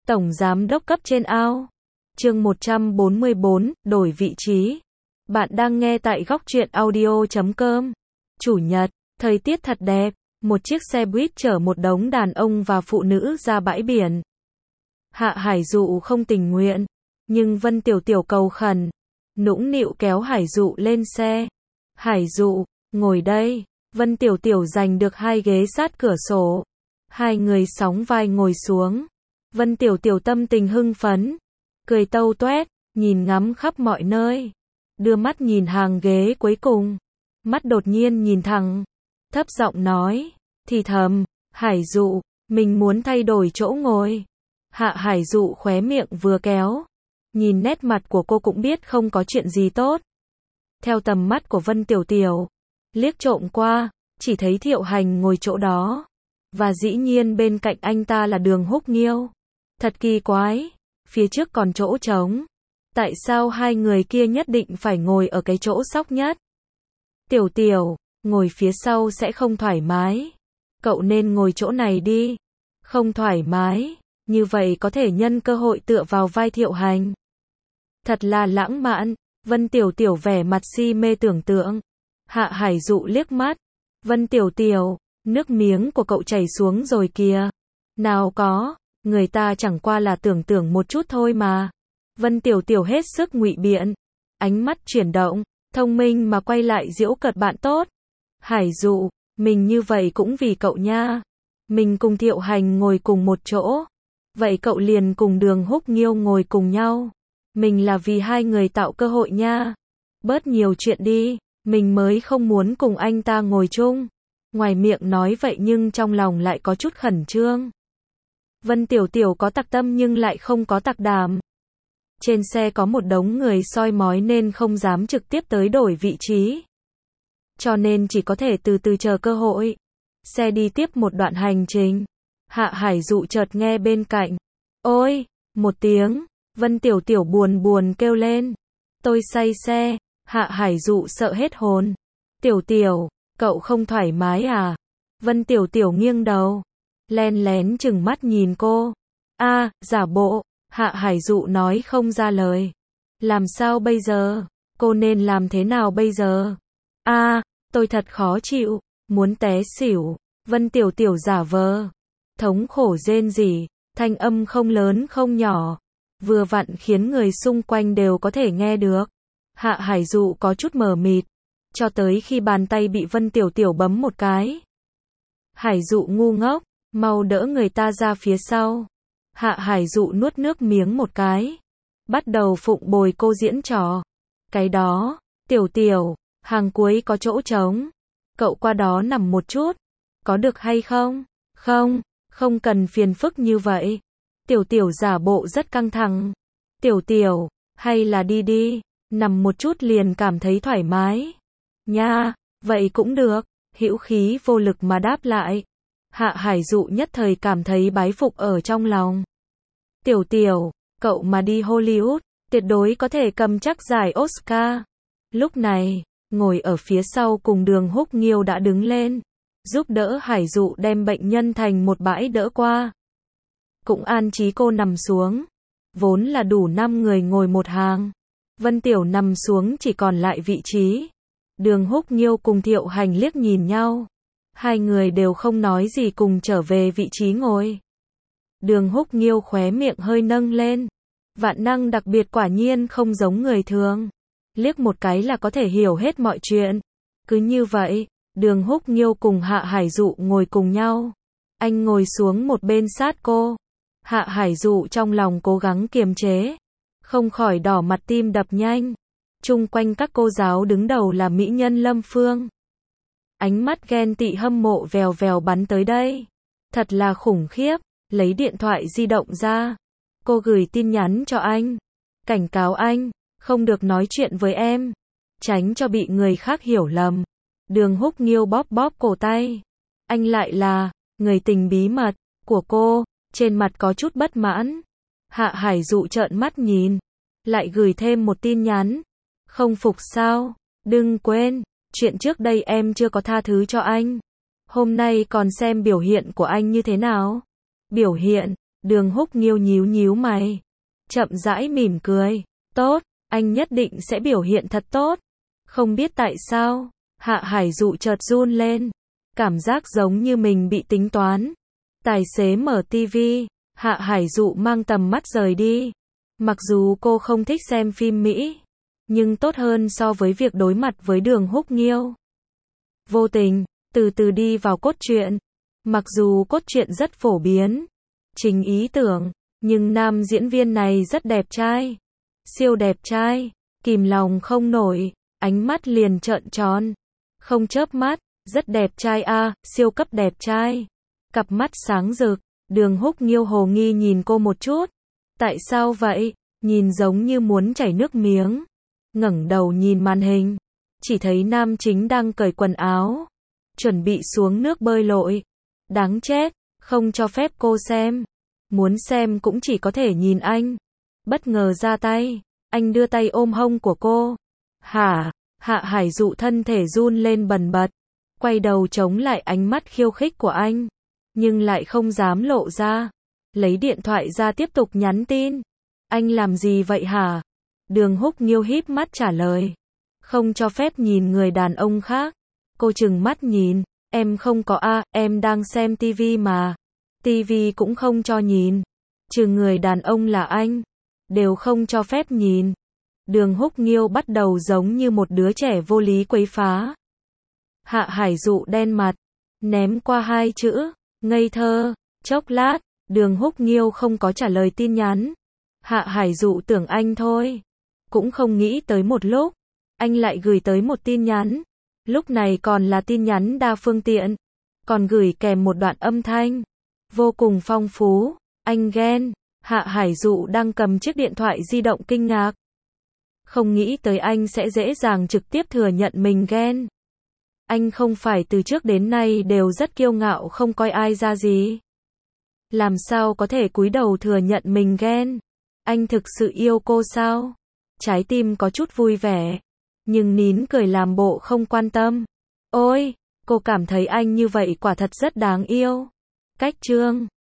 Tổng giám đốc cấp trên ao. Chương 144, đổi vị trí. Bạn đang nghe tại góc truyện audio.com. Chủ nhật, thời tiết thật đẹp, một chiếc xe buýt chở một đống đàn ông và phụ nữ ra bãi biển. Hạ Hải Dụ không tình nguyện, nhưng Vân Tiểu Tiểu cầu khẩn, nũng nịu kéo Hải Dụ lên xe. Hải Dụ, ngồi đây. Vân Tiểu Tiểu giành được hai ghế sát cửa sổ. Hai người sóng vai ngồi xuống. Vân Tiểu Tiểu tâm tình hưng phấn, cười tâu toét, nhìn ngắm khắp mọi nơi. Đưa mắt nhìn hàng ghế cuối cùng. Mắt đột nhiên nhìn thẳng. Thấp giọng nói, thì thầm, Hải Dụ, mình muốn thay đổi chỗ ngồi. Hạ Hải Dụ khóe miệng vừa kéo. Nhìn nét mặt của cô cũng biết không có chuyện gì tốt. Theo tầm mắt của Vân Tiểu Tiểu, liếc trộm qua, chỉ thấy Thiệu Hành ngồi chỗ đó. Và dĩ nhiên bên cạnh anh ta là Đường Húc Nghiêu. Thật kỳ quái, phía trước còn chỗ trống. Tại sao hai người kia nhất định phải ngồi ở cái chỗ sóc nhất? Tiểu Tiểu, ngồi phía sau sẽ không thoải mái. Cậu nên ngồi chỗ này đi. Không thoải mái, như vậy có thể nhân cơ hội tựa vào vai Thiệu Hành. Thật là lãng mạn, Vân Tiểu Tiểu vẻ mặt si mê tưởng tượng. Hạ Hải Dụ liếc mắt. Vân Tiểu Tiểu, nước miếng của cậu chảy xuống rồi kìa. Nào có, người ta chẳng qua là tưởng tượng một chút thôi mà. Vân Tiểu Tiểu hết sức ngụy biện. Ánh mắt chuyển động, thông minh mà quay lại giễu cợt bạn tốt. Hải Dụ, mình như vậy cũng vì cậu nha. Mình cùng Thiệu Hành ngồi cùng một chỗ. Vậy cậu liền cùng Đường Húc Nghiêu ngồi cùng nhau. Mình là vì hai người tạo cơ hội nha. Bớt nhiều chuyện đi, mình mới không muốn cùng anh ta ngồi chung. Ngoài miệng nói vậy nhưng trong lòng lại có chút khẩn trương. Vân Tiểu Tiểu có tặc tâm nhưng lại không có tặc đảm. Trên xe có một đống người soi mói nên không dám trực tiếp tới đổi vị trí. Cho nên chỉ có thể từ từ chờ cơ hội. Xe đi tiếp một đoạn hành trình. Hạ Hải Dụ chợt nghe bên cạnh. Ôi, một tiếng. Vân Tiểu Tiểu buồn buồn kêu lên. Tôi say xe. Hạ Hải Dụ sợ hết hồn. Tiểu Tiểu, cậu không thoải mái à? Vân Tiểu Tiểu nghiêng đầu. Len lén chừng mắt nhìn cô. Giả bộ. Hạ Hải Dụ nói không ra lời. Làm sao bây giờ? Cô nên làm thế nào bây giờ? Tôi thật khó chịu. Muốn té xỉu. Vân Tiểu Tiểu giả vờ. Thống khổ rên rỉ. Thanh âm không lớn không nhỏ. Vừa vặn khiến người xung quanh đều có thể nghe được. Hạ Hải Dụ có chút mờ mịt. Cho tới khi bàn tay bị Vân Tiểu Tiểu bấm một cái. Hải Dụ ngu ngốc. Mau đỡ người ta ra phía sau. Hạ Hải Dụ nuốt nước miếng một cái. Bắt đầu phụng bồi cô diễn trò. Cái đó, Tiểu Tiểu, hàng cuối có chỗ trống. Cậu qua đó nằm một chút. Có được hay không? Không cần phiền phức như vậy. Tiểu Tiểu giả bộ rất căng thẳng. Tiểu Tiểu, hay là đi, nằm một chút liền cảm thấy thoải mái. Nha, vậy cũng được. Hữu khí vô lực mà đáp lại. Hạ Hải Dụ nhất thời cảm thấy bái phục ở trong lòng. Tiểu Tiểu, cậu mà đi Hollywood, tuyệt đối có thể cầm chắc giải Oscar. Lúc này, ngồi ở phía sau cùng Đường Húc Nghiêu đã đứng lên, giúp đỡ Hải Dụ đem bệnh nhân thành một bãi đỡ qua. Cũng an trí cô nằm xuống. Vốn là đủ 5 người ngồi một hàng. Vân Tiểu nằm xuống chỉ còn lại vị trí. Đường Húc Nghiêu cùng Thiệu Hành liếc nhìn nhau. Hai người đều không nói gì cùng trở về vị trí ngồi. Đường Húc Nghiêu khóe miệng hơi nâng lên. Vạn năng đặc biệt quả nhiên không giống người thường. Liếc một cái là có thể hiểu hết mọi chuyện. Cứ như vậy, Đường Húc Nghiêu cùng Hạ Hải Dụ ngồi cùng nhau. Anh ngồi xuống một bên sát cô. Hạ Hải Dụ trong lòng cố gắng kiềm chế. Không khỏi đỏ mặt tim đập nhanh. Chung quanh các cô giáo đứng đầu là mỹ nhân Lâm Phương. Ánh mắt ghen tị hâm mộ vèo vèo bắn tới đây. Thật là khủng khiếp. Lấy điện thoại di động ra. Cô gửi tin nhắn cho anh. Cảnh cáo anh, không được nói chuyện với em. Tránh cho bị người khác hiểu lầm. Đường Húc Nghiêu bóp bóp cổ tay. Anh lại là người tình bí mật của cô. Trên mặt có chút bất mãn. Hạ Hải Dụ trợn mắt nhìn. Lại gửi thêm một tin nhắn. Không phục sao? Đừng quên, chuyện trước đây em chưa có tha thứ cho anh. Hôm nay còn xem biểu hiện của anh như thế nào? Biểu hiện, Đường Húc Nghiêu nhíu nhíu mày, chậm rãi mỉm cười. Tốt, anh nhất định sẽ biểu hiện thật tốt. Không biết tại sao, Hạ Hải Dụ chợt run lên, cảm giác giống như mình bị tính toán. Tài xế mở tivi, Hạ Hải Dụ mang tầm mắt rời đi. Mặc dù cô không thích xem phim Mỹ, nhưng tốt hơn so với việc đối mặt với Đường Húc Nghiêu. Vô tình, từ từ đi vào cốt truyện. Mặc dù cốt truyện rất phổ biến, trình ý tưởng, nhưng nam diễn viên này rất đẹp trai. Siêu đẹp trai, kìm lòng không nổi, ánh mắt liền trợn tròn, không chớp mắt, rất đẹp trai a, siêu cấp đẹp trai. Cặp mắt sáng rực, Đường Húc Nghiêu hồ nghi nhìn cô một chút. Tại sao vậy? Nhìn giống như muốn chảy nước miếng. Ngẩng đầu nhìn màn hình, chỉ thấy nam chính đang cởi quần áo, chuẩn bị xuống nước bơi lội. Đáng chết, không cho phép cô xem. Muốn xem cũng chỉ có thể nhìn anh. Bất ngờ ra tay, anh đưa tay ôm hông của cô. Hả? Hạ Hải Dụ thân thể run lên bần bật, quay đầu chống lại ánh mắt khiêu khích của anh, nhưng lại không dám lộ ra. Lấy điện thoại ra tiếp tục nhắn tin. Anh làm gì vậy hả? Đường Húc Nghiêu híp mắt trả lời. Không cho phép nhìn người đàn ông khác. Cô trừng mắt nhìn. Em không có a, em đang xem tivi mà. Tivi cũng không cho nhìn. Trừ người đàn ông là anh, đều không cho phép nhìn. Đường Húc Nghiêu bắt đầu giống như một đứa trẻ vô lý quấy phá. Hạ Hải Dụ đen mặt, ném qua hai chữ, ngây thơ. Chốc lát, Đường Húc Nghiêu không có trả lời tin nhắn. Hạ Hải Dụ tưởng anh thôi. Cũng không nghĩ tới một lúc, anh lại gửi tới một tin nhắn. Lúc này còn là tin nhắn đa phương tiện, còn gửi kèm một đoạn âm thanh vô cùng phong phú. Anh ghen. Hạ Hải Dụ đang cầm chiếc điện thoại di động kinh ngạc. Không nghĩ tới anh sẽ dễ dàng trực tiếp thừa nhận mình ghen. Anh không phải từ trước đến nay đều rất kiêu ngạo không coi ai ra gì. Làm sao có thể cúi đầu thừa nhận mình ghen? Anh thực sự yêu cô sao? Trái tim có chút vui vẻ, nhưng nín cười làm bộ không quan tâm. Ôi, cô cảm thấy anh như vậy quả thật rất đáng yêu. Cách chương